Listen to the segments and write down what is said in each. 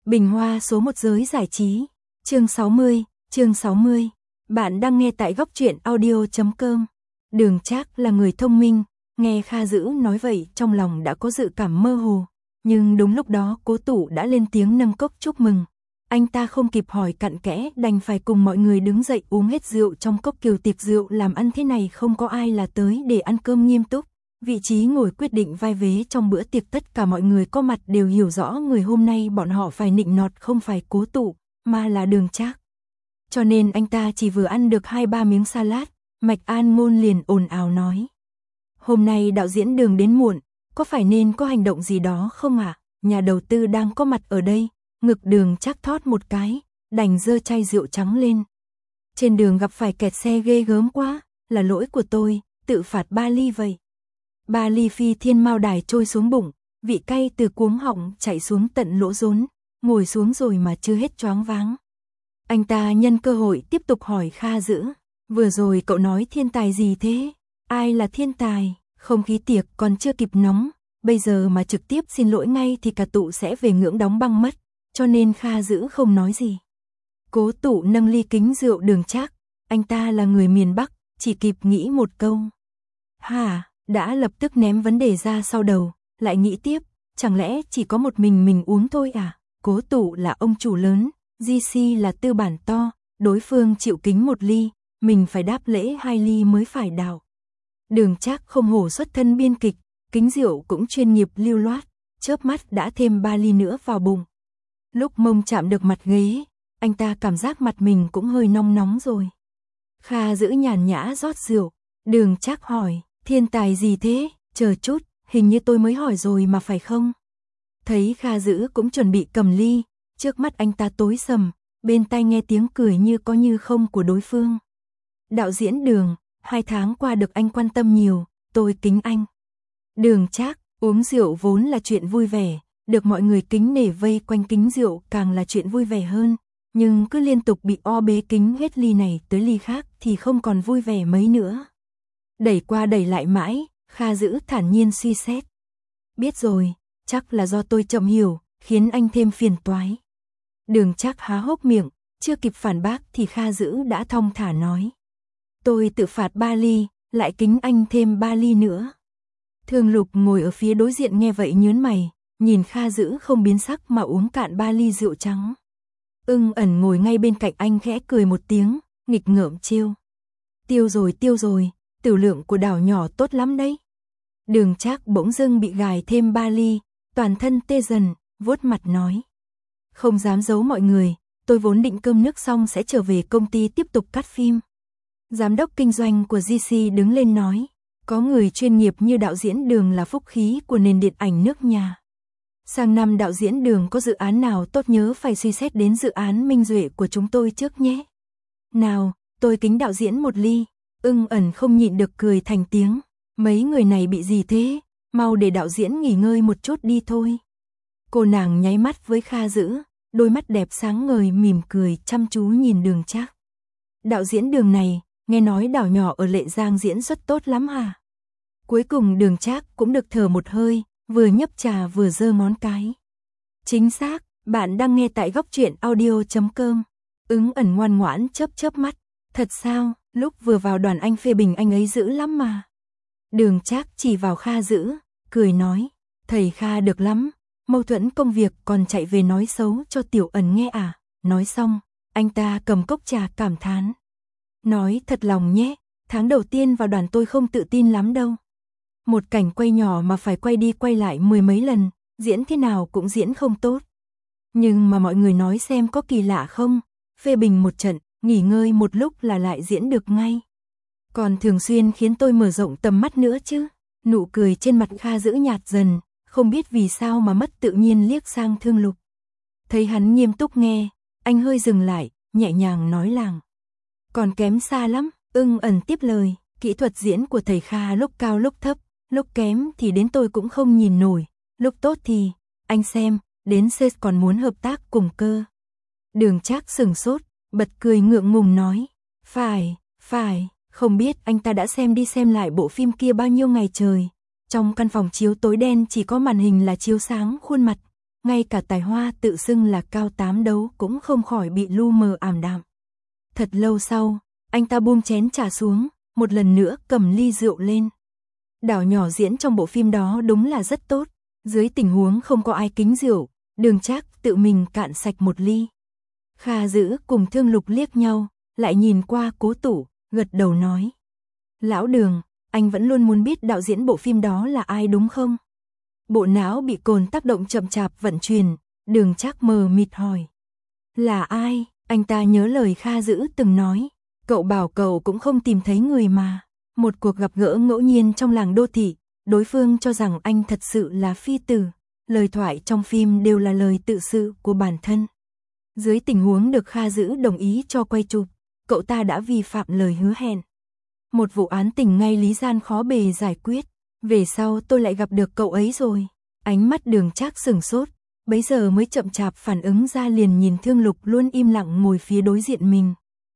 Bình Hoa số 1 giới giải trí. Chương 60. Bạn đang nghe tại góc truyện audio.com. Đường Trác là người thông minh, nghe Kha Dữ nói vậy trong lòng đã có dự cảm mơ hồ. Nhưng đúng lúc đó Cố Tụ đã lên tiếng nâng cốc chúc mừng. Anh ta không kịp hỏi cặn kẽ đành phải cùng mọi người đứng dậy uống hết rượu trong cốc kiều. Tiệc rượu làm ăn thế này không có ai là tới để ăn cơm nghiêm túc. Vị trí ngồi quyết định vai vế trong bữa tiệc, tất cả mọi người có mặt đều hiểu rõ người hôm nay bọn họ phải nịnh nọt không phải Cố Tụ, mà là Đường Trác. Cho nên anh ta chỉ vừa ăn được 2-3 miếng salad, Mạch An Ngôn liền ồn ào nói. Hôm nay đạo diễn Đường đến muộn, có phải nên có hành động gì đó không ạ? Nhà đầu tư đang có mặt ở đây, ngực Đường Trác thót một cái, đành giơ chai rượu trắng lên. Trên đường gặp phải kẹt xe ghê gớm quá, là lỗi của tôi, tự phạt 3 ly vậy. 3 ly phi thiên mao đài trôi xuống bụng, vị cay từ cuống họng chạy xuống tận lỗ rốn, ngồi xuống rồi mà chưa hết choáng váng. Anh ta nhân cơ hội tiếp tục hỏi Kha Dữ, vừa rồi cậu nói thiên tài gì thế? Ai là thiên tài? Không khí tiệc còn chưa kịp nóng, bây giờ mà trực tiếp xin lỗi ngay thì cả tụ sẽ về ngưỡng đóng băng mất, cho nên Kha Dữ không nói gì. Cố Tụ nâng ly kính rượu Đường Trác, anh ta là người miền Bắc, chỉ kịp nghĩ một câu. Hả? Đã lập tức ném vấn đề ra sau đầu, lại nghĩ tiếp, chẳng lẽ chỉ có một mình uống thôi à? Cố Tụ là ông chủ lớn, GC là tư bản to, đối phương chịu kính 1 ly, mình phải đáp lễ 2 ly mới phải đạo. Đường Trác không hổ xuất thân biên kịch, kính rượu cũng chuyên nghiệp lưu loát, chớp mắt đã thêm 3 ly nữa vào bụng. Lúc mông chạm được mặt ghế, anh ta cảm giác mặt mình cũng hơi nóng rồi. Kha Dữ nhàn nhã rót rượu, Đường Trác hỏi. Thiên tài gì thế? Chờ chút, hình như tôi mới hỏi rồi mà phải không? Thấy Kha Dữ cũng chuẩn bị cầm ly, trước mắt anh ta tối sầm, bên tai nghe tiếng cười như có như không của đối phương. Đạo diễn Đường, 2 tháng qua được anh quan tâm nhiều, tôi kính anh. Đường Trác, uống rượu vốn là chuyện vui vẻ, được mọi người kính nể vây quanh kính rượu càng là chuyện vui vẻ hơn, nhưng cứ liên tục bị bế kính hết ly này tới ly khác thì không còn vui vẻ mấy nữa. Đẩy qua đẩy lại mãi, Kha Dữ thản nhiên suy xét. Biết rồi, chắc là do tôi chậm hiểu, khiến anh thêm phiền toái. Đường Trác há hốc miệng, chưa kịp phản bác thì Kha Dữ đã thong thả nói. Tôi tự phạt 3 ly, lại kính anh thêm 3 ly nữa. Thường Lục ngồi ở phía đối diện nghe vậy nhớn mày, nhìn Kha Dữ không biến sắc mà uống cạn 3 ly rượu trắng. Ẩn ngồi ngay bên cạnh anh khẽ cười một tiếng, nghịch ngợm trêu. Tiêu rồi. Tiểu lượng của đảo nhỏ tốt lắm đấy. Đường Trác bỗng dưng bị gài thêm 3 ly, toàn thân tê dần, vuốt mặt nói. Không dám giấu mọi người, tôi vốn định cơm nước xong sẽ trở về công ty tiếp tục cắt phim. Giám đốc kinh doanh của GC đứng lên nói, có người chuyên nghiệp như đạo diễn Đường là phúc khí của nền điện ảnh nước nhà. Sang năm đạo diễn Đường có dự án nào tốt nhớ phải suy xét đến dự án Minh Duệ của chúng tôi trước nhé. Nào, tôi kính đạo diễn 1 ly. Ẩn không nhịn được cười thành tiếng, mấy người này bị gì thế, mau để đạo diễn nghỉ ngơi một chút đi thôi. Cô nàng nháy mắt với Kha Dữ, đôi mắt đẹp sáng ngời mỉm cười chăm chú nhìn Đường Trác. Đạo diễn Đường này, nghe nói đảo nhỏ ở Lệ Giang diễn xuất tốt lắm hả? Cuối cùng Đường Trác cũng được thở một hơi, vừa nhấp trà vừa giơ ngón cái. Chính xác, bạn đang nghe tại góc truyện audio.com. Ẩn ngoan ngoãn chớp mắt, thật sao? Lúc vừa vào đoàn anh phê bình anh ấy dữ lắm mà. Đường Trác chỉ vào Kha Dữ, cười nói, thầy Kha được lắm, mâu thuẫn công việc còn chạy về nói xấu cho Tiểu Ẩn nghe à. Nói xong, anh ta cầm cốc trà cảm thán. Nói thật lòng nhé, tháng đầu tiên vào đoàn tôi không tự tin lắm đâu. Một cảnh quay nhỏ mà phải quay đi quay lại 10 mấy lần, diễn thế nào cũng diễn không tốt. Nhưng mà mọi người nói xem có kỳ lạ không, phê bình một trận, nghỉ ngơi một lúc là lại diễn được ngay. Còn thường xuyên khiến tôi mở rộng tầm mắt nữa chứ. Nụ cười trên mặt Kha Dữ nhạt dần, không biết vì sao mà mất tự nhiên liếc sang Thương Lục. Thấy hắn nghiêm túc nghe, anh hơi dừng lại, nhẹ nhàng nói làng. Còn kém xa lắm, Ẩn tiếp lời, kỹ thuật diễn của thầy Kha lúc cao lúc thấp, lúc kém thì đến tôi cũng không nhìn nổi, lúc tốt thì, anh xem, đến sếp còn muốn hợp tác cùng cơ. Đường Trác sừng sốt, bật cười ngượng ngùng nói, phải, không biết anh ta đã xem đi xem lại bộ phim kia bao nhiêu ngày trời. Trong căn phòng chiếu tối đen chỉ có màn hình là chiếu sáng khuôn mặt, ngay cả tài hoa tự xưng là cao 8 đấu cũng không khỏi bị lu mờ ảm đạm. Thật lâu sau, anh ta buông chén trà xuống, một lần nữa cầm ly rượu lên. Đảo nhỏ diễn trong bộ phim đó đúng là rất tốt, dưới tình huống không có ai kính rượu, Đường Trác tự mình cạn sạch một ly. Kha Dữ cùng Thương Lục liếc nhau, lại nhìn qua Cố Tủ, gật đầu nói. Lão Đường, anh vẫn luôn muốn biết đạo diễn bộ phim đó là ai đúng không? Bộ não bị cồn tác động chậm chạp vận chuyển, Đường Trác mờ mịt hỏi. Là ai? Anh ta nhớ lời Kha Dữ từng nói, cậu bảo cậu cũng không tìm thấy người mà. Một cuộc gặp gỡ ngẫu nhiên trong làng đô thị, đối phương cho rằng anh thật sự là phi tử, lời thoại trong phim đều là lời tự sự của bản thân. Dưới tình huống được Kha Dữ đồng ý cho quay chụp, cậu ta đã vi phạm lời hứa hẹn. Một vụ án tình ngay lý gian khó bề giải quyết, về sau tôi lại gặp được cậu ấy rồi. Ánh mắt Đường Trác sửng sốt, bấy giờ mới chậm chạp phản ứng ra, liền nhìn Thương Lục luôn im lặng ngồi phía đối diện mình.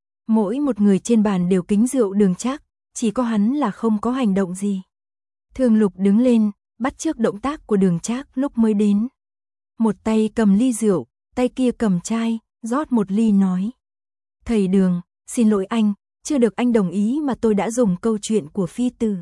Mỗi một người trên bàn đều kính rượu Đường Trác, chỉ có hắn là không có hành động gì. Thương Lục đứng lên, bắt chước động tác của Đường Trác lúc mới đến. Một tay cầm ly rượu, tay kia cầm chai, rót một ly nói. Thầy Đường, xin lỗi anh, chưa được anh đồng ý mà tôi đã dùng câu chuyện của phi tử.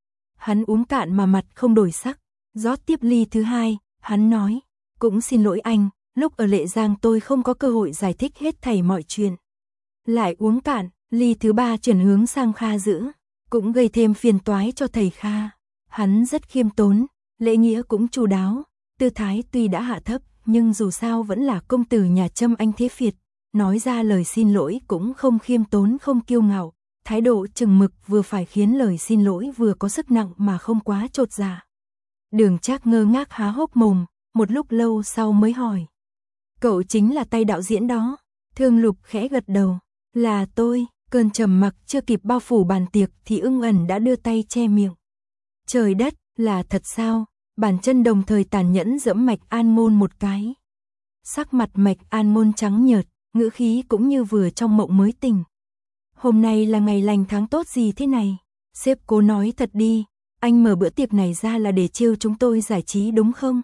Hắn uống cạn mà mặt không đổi sắc, rót tiếp ly thứ hai, hắn nói. Cũng xin lỗi anh, lúc ở Lệ Giang tôi không có cơ hội giải thích hết thảy mọi chuyện. Lại uống cạn, ly thứ ba chuyển hướng sang Kha Dữ, cũng gây thêm phiền toái cho thầy Kha. Hắn rất khiêm tốn, lễ nghĩa cũng chu đáo, tư thái tuy đã hạ thấp, nhưng dù sao vẫn là công tử nhà Trâm Anh thế Phiệt, nói ra lời xin lỗi cũng không khiêm tốn không kiêu ngạo, thái độ chừng mực vừa phải khiến lời xin lỗi vừa có sức nặng mà không quá chột dạ. Đường Trác ngơ ngác há hốc mồm, một lúc lâu sau mới hỏi. Cậu chính là tay đạo diễn đó? Thương Lục khẽ gật đầu. Là tôi. Cơn trầm mặc chưa kịp bao phủ bàn tiệc thì Ưng Ẩn đã đưa tay che miệng. Trời đất, là thật sao? Bàn chân đồng thời tàn nhẫn giẫm Mạch An Môn một cái. Sắc mặt Mạch An Môn trắng nhợt, ngữ khí cũng như vừa trong mộng mới tỉnh. Hôm nay là ngày lành tháng tốt gì thế này? Sếp Cố nói thật đi, anh mở bữa tiệc này ra là để trêu chúng tôi giải trí đúng không?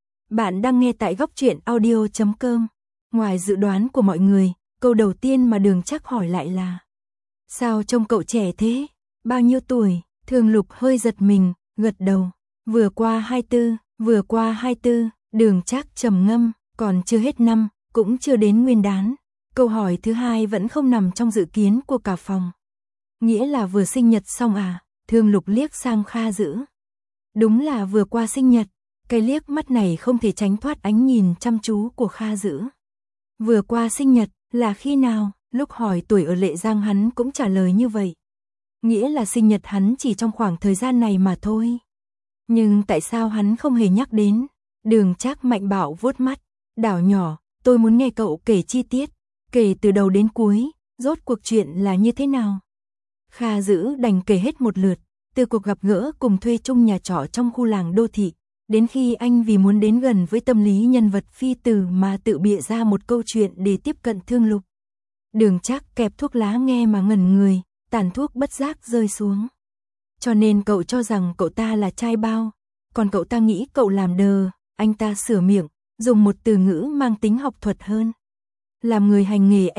Bạn đang nghe tại Góc Truyện Audio.com. Ngoài dự đoán của mọi người, câu đầu tiên mà Đường Trác hỏi lại là: sao trông cậu trẻ thế? Bao nhiêu tuổi? Thương Lục hơi giật mình, gật đầu. Vừa qua 24, Đường Trác trầm ngâm, còn chưa hết năm, cũng chưa đến Nguyên đán. Câu hỏi thứ hai vẫn không nằm trong dự kiến của cả phòng. Nghĩa là vừa sinh nhật xong à? Thương Lục liếc sang Kha Dữ. Đúng là vừa qua sinh nhật. Cái liếc mắt này không thể tránh thoát ánh nhìn chăm chú của Kha Dữ. Vừa qua sinh nhật là khi nào? Lúc hỏi tuổi ở Lệ Giang hắn cũng trả lời như vậy. Nghĩa là sinh nhật hắn chỉ trong khoảng thời gian này mà thôi. Nhưng tại sao hắn không hề nhắc đến? Đường Trác mạnh bạo vuốt mắt. Đảo nhỏ, tôi muốn nghe cậu kể chi tiết. Kể từ đầu đến cuối, rốt cuộc chuyện là như thế nào? Kha Dữ đành kể hết một lượt. Từ cuộc gặp gỡ cùng thuê chung nhà trọ trong khu làng đô thị, đến khi anh vì muốn đến gần với tâm lý nhân vật phi tử mà tự bịa ra một câu chuyện để tiếp cận Thương Lục. Đường Trác kẹp thuốc lá nghe mà ngẩn người, tàn thuốc bất giác rơi xuống. Cho nên cậu cho rằng cậu ta là trai bao, còn cậu ta nghĩ cậu làm đờ. Anh ta sửa miệng, dùng một từ ngữ mang tính học thuật hơn. Làm người hành nghề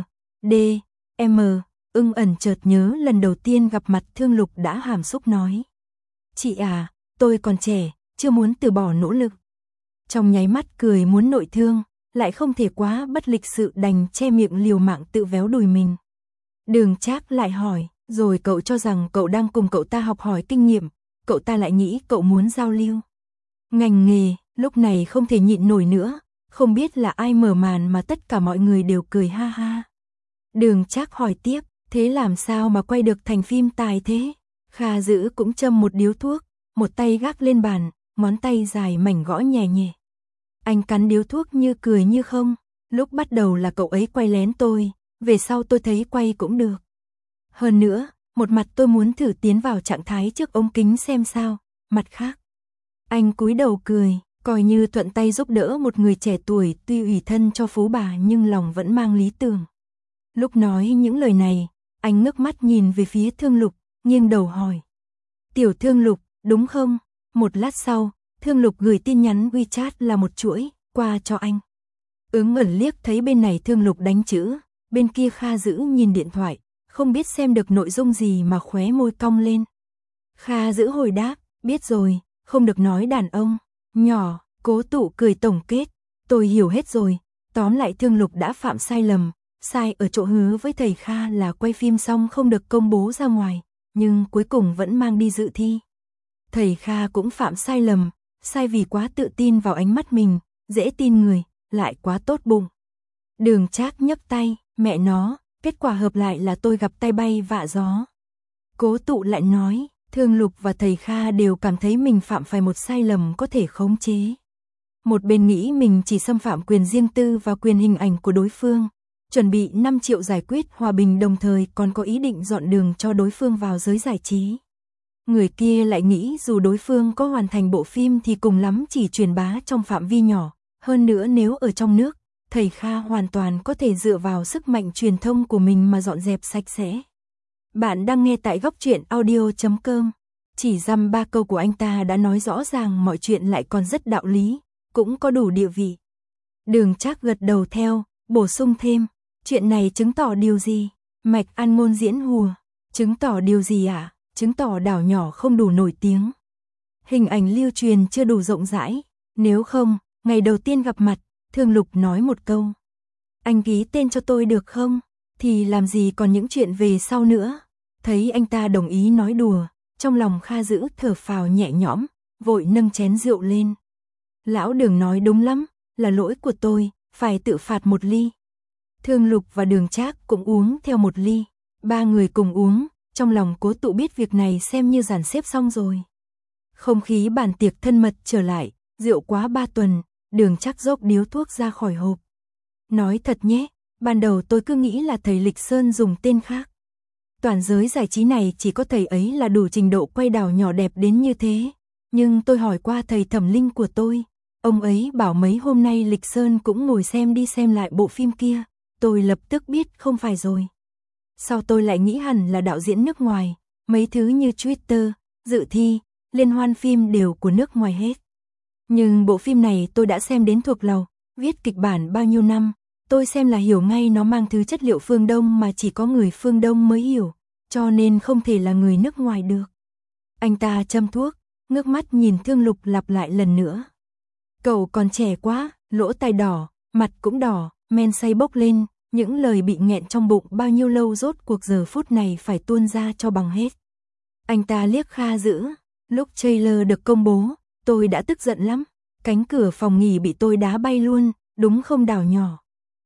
M.D.M. Ưng Ẩn chợt nhớ lần đầu tiên gặp mặt Thương Lục đã hàm xúc nói. Chị à, tôi còn trẻ, chưa muốn từ bỏ nỗ lực. Trong nháy mắt cười muốn nội thương, lại không thể quá bất lịch sự đành che miệng liều mạng tự véo đùi mình. Đường Trác lại hỏi, rồi cậu cho rằng cậu đang cùng cậu ta học hỏi kinh nghiệm, cậu ta lại nghĩ cậu muốn giao lưu. Ngành nghề, lúc này không thể nhịn nổi nữa, không biết là ai mở màn mà tất cả mọi người đều cười ha ha. Đường Trác hỏi tiếp, thế làm sao mà quay được thành phim tài thế? Kha Dữ cũng châm một điếu thuốc, một tay gác lên bàn, ngón tay dài mảnh gõ nhẹ nhẹ. Anh cắn điếu thuốc như cười như không, lúc bắt đầu là cậu ấy quay lén tôi, về sau tôi thấy quay cũng được. Hơn nữa, một mặt tôi muốn thử tiến vào trạng thái trước ống kính xem sao, mặt khác. Anh cúi đầu cười, coi như thuận tay giúp đỡ một người trẻ tuổi tuy ủy thân cho phú bà nhưng lòng vẫn mang lý tưởng. Lúc nói những lời này, anh ngước mắt nhìn về phía Thương Lục, nghiêng đầu hỏi. Tiểu Thương Lục, đúng không? Một lát sau, Thương Lục gửi tin nhắn WeChat là một chuỗi, qua cho anh. Ứng ẩn liếc thấy bên này Thương Lục đánh chữ, bên kia Kha Dữ nhìn điện thoại, không biết xem được nội dung gì mà khóe môi cong lên. Kha Dữ hồi đáp, biết rồi, không được nói đàn ông. Nhỏ, Cố Tụ cười tổng kết, tôi hiểu hết rồi, tóm lại Thương Lục đã phạm sai lầm, sai ở chỗ hứa với thầy Kha là quay phim xong không được công bố ra ngoài, nhưng cuối cùng vẫn mang đi dự thi. Thầy Kha cũng phạm sai lầm, sai vì quá tự tin vào ánh mắt mình, dễ tin người, lại quá tốt bụng. Đường Trác nhấc tay, mẹ nó, kết quả hợp lại là tôi gặp tay bay vạ gió. Cố Tụ lại nói, Thương Lục và thầy Kha đều cảm thấy mình phạm phải một sai lầm có thể khống chế. Một bên nghĩ mình chỉ xâm phạm quyền riêng tư và quyền hình ảnh của đối phương, chuẩn bị 5 triệu giải quyết hòa bình, đồng thời còn có ý định dọn đường cho đối phương vào giới giải trí. Người kia lại nghĩ dù đối phương có hoàn thành bộ phim thì cùng lắm chỉ truyền bá trong phạm vi nhỏ, hơn nữa nếu ở trong nước, thầy Kha hoàn toàn có thể dựa vào sức mạnh truyền thông của mình mà dọn dẹp sạch sẽ. Bạn đang nghe tại Góc Truyện Audio.com. Chỉ dăm 3 câu của anh ta đã nói rõ ràng mọi chuyện, lại còn rất đạo lý, cũng có đủ địa vị. Đường Trác gật đầu theo, bổ sung thêm, chuyện này chứng tỏ điều gì? Mạch An Ngôn diễn hùa, chứng tỏ điều gì ạ? Chứng tỏ đảo nhỏ không đủ nổi tiếng. Hình ảnh lưu truyền chưa đủ rộng rãi, nếu không, ngày đầu tiên gặp mặt, Thương Lục nói một câu. Anh ký tên cho tôi được không? Thì làm gì còn những chuyện về sau nữa. Thấy anh ta đồng ý nói đùa, trong lòng Kha Dữ thở phào nhẹ nhõm, vội nâng chén rượu lên. Lão Đường nói đúng lắm, là lỗi của tôi, phải tự phạt một ly. Thương Lục và Đường Trác cũng uống theo một ly, 3 người cùng uống, trong lòng Cố Tụ biết việc này xem như dàn xếp xong rồi. Không khí bàn tiệc thân mật trở lại, rượu quá 3 tuần, Đường Trác dốc điếu thuốc ra khỏi hộp. Nói thật nhé, ban đầu tôi cứ nghĩ là thầy Lịch Sơn dùng tên khác. Toàn giới giải trí này chỉ có thầy ấy là đủ trình độ quay đảo nhỏ đẹp đến như thế. Nhưng tôi hỏi qua thầy Thẩm Linh của tôi, ông ấy bảo mấy hôm nay Lịch Sơn cũng ngồi xem đi xem lại bộ phim kia, tôi lập tức biết không phải rồi. Sau tôi lại nghĩ hẳn là đạo diễn nước ngoài, mấy thứ như Twitter, dự thi, liên hoan phim đều của nước ngoài hết. Nhưng bộ phim này tôi đã xem đến thuộc lòng, viết kịch bản bao nhiêu năm, tôi xem là hiểu ngay nó mang thứ chất liệu phương Đông mà chỉ có người phương Đông mới hiểu, cho nên không thể là người nước ngoài được. Anh ta châm thuốc, ngước mắt nhìn Thương Lục lặp lại lần nữa. Cậu còn trẻ quá, lỗ tai đỏ, mặt cũng đỏ, men say bốc lên, những lời bị nghẹn trong bụng bao nhiêu lâu rốt cuộc giờ phút này phải tuôn ra cho bằng hết. Anh ta liếc Kha Dữ, lúc trailer được công bố, tôi đã tức giận lắm, cánh cửa phòng nghỉ bị tôi đá bay luôn, đúng không đảo nhỏ.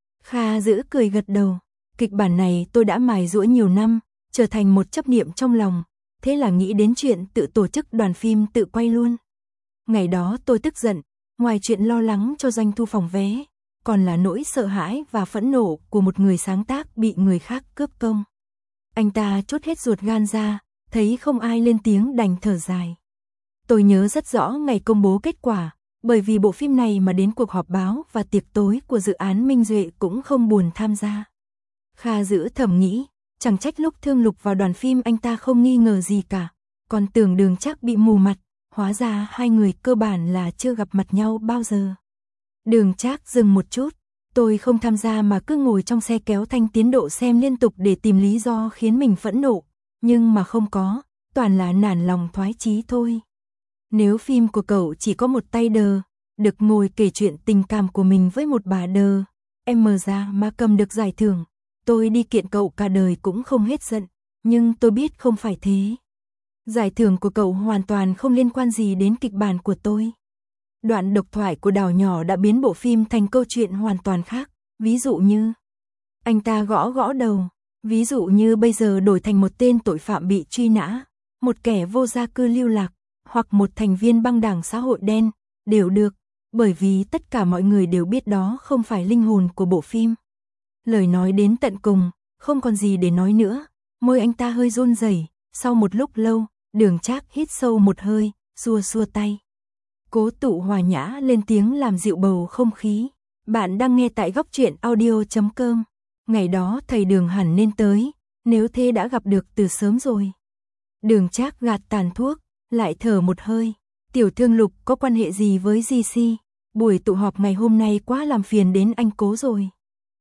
Kha Dữ cười gật đầu, kịch bản này tôi đã mài giũa nhiều năm, trở thành một chấp niệm trong lòng, thế là nghĩ đến chuyện tự tổ chức đoàn phim tự quay luôn. Ngày đó tôi tức giận, ngoài chuyện lo lắng cho doanh thu phòng vé, còn là nỗi sợ hãi và phẫn nộ của một người sáng tác bị người khác cướp công. Anh ta trút hết ruột gan ra, thấy không ai lên tiếng đành thở dài. Tôi nhớ rất rõ ngày công bố kết quả, bởi vì bộ phim này mà đến cuộc họp báo và tiệc tối của dự án Minh Duệ cũng không buồn tham gia. Kha Dữ thầm nghĩ, chẳng trách lúc Thương Lục vào đoàn phim anh ta không nghi ngờ gì cả, còn tưởng Đường Trác bị mù mặt, hóa ra hai người cơ bản là chưa gặp mặt nhau bao giờ. Đường Trác dừng một chút, tôi không tham gia mà cứ ngồi trong xe kéo Thanh Tiến Độ xem liên tục để tìm lý do khiến mình phẫn nộ, nhưng mà không có, toàn là nản lòng thoái chí thôi. Nếu phim của cậu chỉ có một tay đờ, được ngồi kể chuyện tình cảm của mình với một bà đờ, em mờ ra mà cầm được giải thưởng, tôi đi kiện cậu cả đời cũng không hết giận, nhưng tôi biết không phải thế. Giải thưởng của cậu hoàn toàn không liên quan gì đến kịch bản của tôi. Đoạn độc thoại của đảo nhỏ đã biến bộ phim thành câu chuyện hoàn toàn khác, ví dụ như... Anh ta gõ gõ đầu, ví dụ như bây giờ đổi thành một tên tội phạm bị truy nã, một kẻ vô gia cư lưu lạc, hoặc một thành viên băng đảng xã hội đen, đều được, bởi vì tất cả mọi người đều biết đó không phải linh hồn của bộ phim. Lời nói đến tận cùng, không còn gì để nói nữa, môi anh ta hơi run rẩy. Sau một lúc lâu, Đường Trác hít sâu một hơi, xua xua tay. Cố Tụ hòa nhã lên tiếng làm dịu bầu không khí. Bạn đang nghe tại Góc Truyện Audio.com. Ngày đó thầy Đường hẳn nên tới, nếu thế đã gặp được từ sớm rồi. Đường Trác gạt tàn thuốc, lại thở một hơi. Tiểu Thương Lục có quan hệ gì với GC? buổi tụ họp ngày hôm nay quá làm phiền đến anh Cố rồi.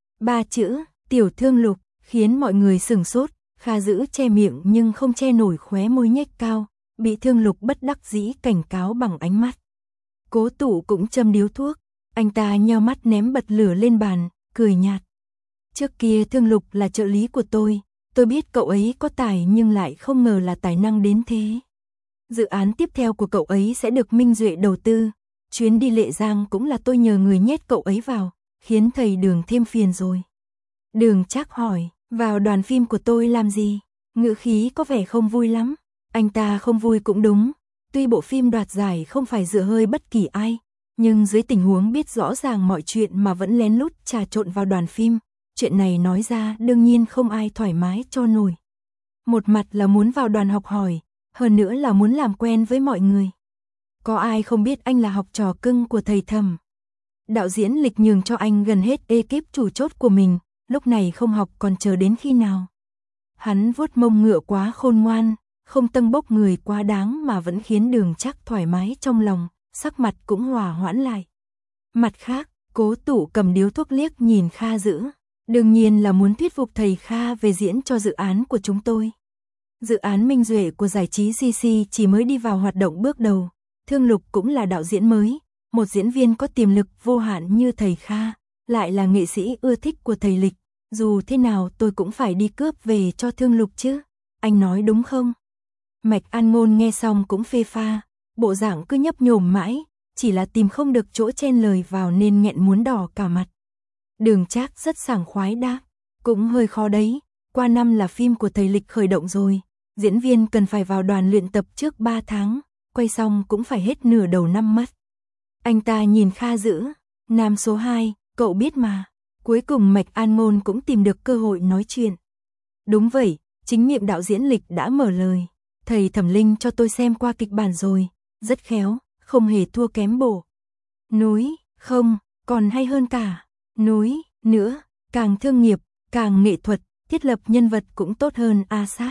3 chữ, Tiểu Thương Lục, khiến mọi người sửng sốt, Kha Dữ che miệng nhưng không che nổi khóe môi nhếch cao, bị Thương Lục bất đắc dĩ cảnh cáo bằng ánh mắt. Cố Tụ cũng châm điếu thuốc, anh ta nheo mắt ném bật lửa lên bàn, cười nhạt. Trước kia Thương Lục là trợ lý của tôi biết cậu ấy có tài nhưng lại không ngờ là tài năng đến thế. Dự án tiếp theo của cậu ấy sẽ được Minh Duệ đầu tư, chuyến đi Lệ Giang cũng là tôi nhờ người nhét cậu ấy vào, khiến thầy Đường thêm phiền rồi. Đường Trác hỏi, vào đoàn phim của tôi làm gì? Ngữ khí có vẻ không vui lắm. Anh ta không vui cũng đúng, tuy bộ phim đoạt giải không phải dựa hơi bất kỳ ai, nhưng dưới tình huống biết rõ ràng mọi chuyện mà vẫn lén lút trà trộn vào đoàn phim, chuyện này nói ra đương nhiên không ai thoải mái cho nổi. Một mặt là muốn vào đoàn học hỏi, hơn nữa là muốn làm quen với mọi người. Có ai không biết anh là học trò cưng của thầy Thẩm. Đạo diễn Lịch nhường cho anh gần hết ekip chủ chốt của mình, lúc này không học còn chờ đến khi nào. Hắn vuốt mông ngựa quá khôn ngoan, không tâng bốc người quá đáng mà vẫn khiến Đường Trác thoải mái trong lòng, sắc mặt cũng hòa hoãn lại. Mặt khác, Cố Tụ cầm điếu thuốc liếc nhìn Kha Dữ, đương nhiên là muốn thuyết phục thầy Kha về diễn cho dự án của chúng tôi. Dự án Minh Duệ của giải trí CC chỉ mới đi vào hoạt động bước đầu, Thương Lục cũng là đạo diễn mới, một diễn viên có tiềm lực vô hạn như thầy Kha, lại là nghệ sĩ ưa thích của thầy Lịch, dù thế nào tôi cũng phải đi cướp về cho Thương Lục chứ, anh nói đúng không? Mạch An Ngôn nghe xong cũng phê pha, bộ dạng cứ nhấp nhổm mãi, chỉ là tìm không được chỗ chen lời vào nên nghẹn muốn đỏ cả mặt. Đường Trác rất sảng khoái đáp, cũng hơi khó đấy, qua năm là phim của thầy Lịch khởi động rồi, diễn viên cần phải vào đoàn luyện tập trước 3 tháng, quay xong cũng phải hết nửa đầu năm mất. Anh ta nhìn Kha Dữ, nam số 2, cậu biết mà. Cuối cùng Mạch An Ngôn cũng tìm được cơ hội nói chuyện. Đúng vậy, chính miệng đạo diễn Lịch đã mở lời. Thầy Thẩm Linh cho tôi xem qua kịch bản rồi, rất khéo, không hề thua kém bộ. Núi, không, còn hay hơn cả. Núi, nữa, càng thương nghiệp, càng nghệ thuật, thiết lập nhân vật cũng tốt hơn A Sát.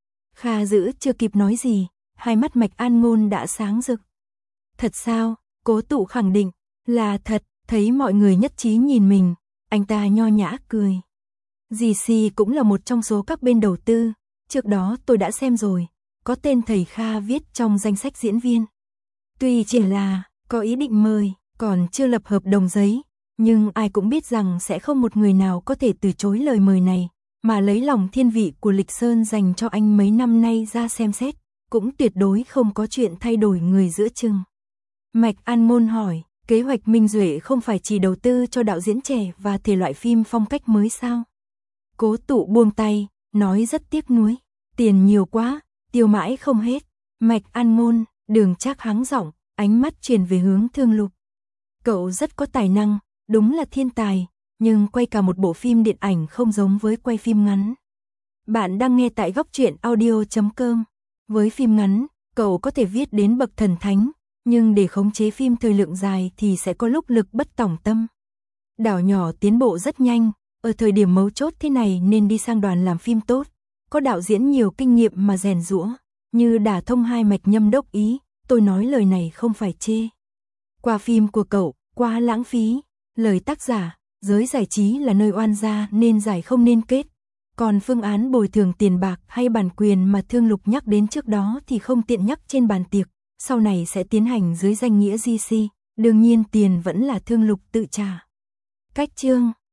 Kha Dữ chưa kịp nói gì, hai mắt Mạch An Ngôn đã sáng rực. Thật sao? Cố Tụ khẳng định, là thật, thấy mọi người nhất trí nhìn mình, anh ta nho nhã cười. GC cũng là một trong số các bên đầu tư, trước đó tôi đã xem rồi, có tên thầy Kha viết trong danh sách diễn viên. Tuy chỉ là có ý định mời, còn chưa lập hợp đồng giấy, nhưng ai cũng biết rằng sẽ không một người nào có thể từ chối lời mời này, mà lấy lòng thiên vị của Lịch Sơn dành cho anh mấy năm nay ra xem xét, cũng tuyệt đối không có chuyện thay đổi người giữa chừng. Mạch An Ngôn hỏi, kế hoạch Minh Duệ không phải chỉ đầu tư cho đạo diễn trẻ và thể loại phim phong cách mới sao? Cố Tụ buông tay, nói rất tiếc nuối, tiền nhiều quá, tiêu mãi không hết. Mạch An Ngôn, Đường Trác hắng giọng, ánh mắt chuyển về hướng Thương Lục. Cậu rất có tài năng, đúng là thiên tài, nhưng quay cả một bộ phim điện ảnh không giống với quay phim ngắn. Bạn đang nghe tại Góc Truyện Audio.com. Với phim ngắn, cậu có thể viết đến bậc thần thánh, nhưng để khống chế phim thời lượng dài thì sẽ có lúc lực bất tòng tâm. Đảo nhỏ tiến bộ rất nhanh, ở thời điểm mấu chốt thế này nên đi sang đoàn làm phim tốt, có đạo diễn nhiều kinh nghiệm mà rèn giũa, như đả thông hai mạch Nhâm Đốc Ý, tôi nói lời này không phải chê. Qua phim của cậu, quá lãng phí, lời tác giả, giới giải trí là nơi oan gia nên giải không nên kết. Còn phương án bồi thường tiền bạc hay bản quyền mà Thương Lục nhắc đến trước đó thì không tiện nhắc trên bàn tiệc, sau này sẽ tiến hành dưới danh nghĩa GC, đương nhiên tiền vẫn là Thương Lục tự trả. Cách chương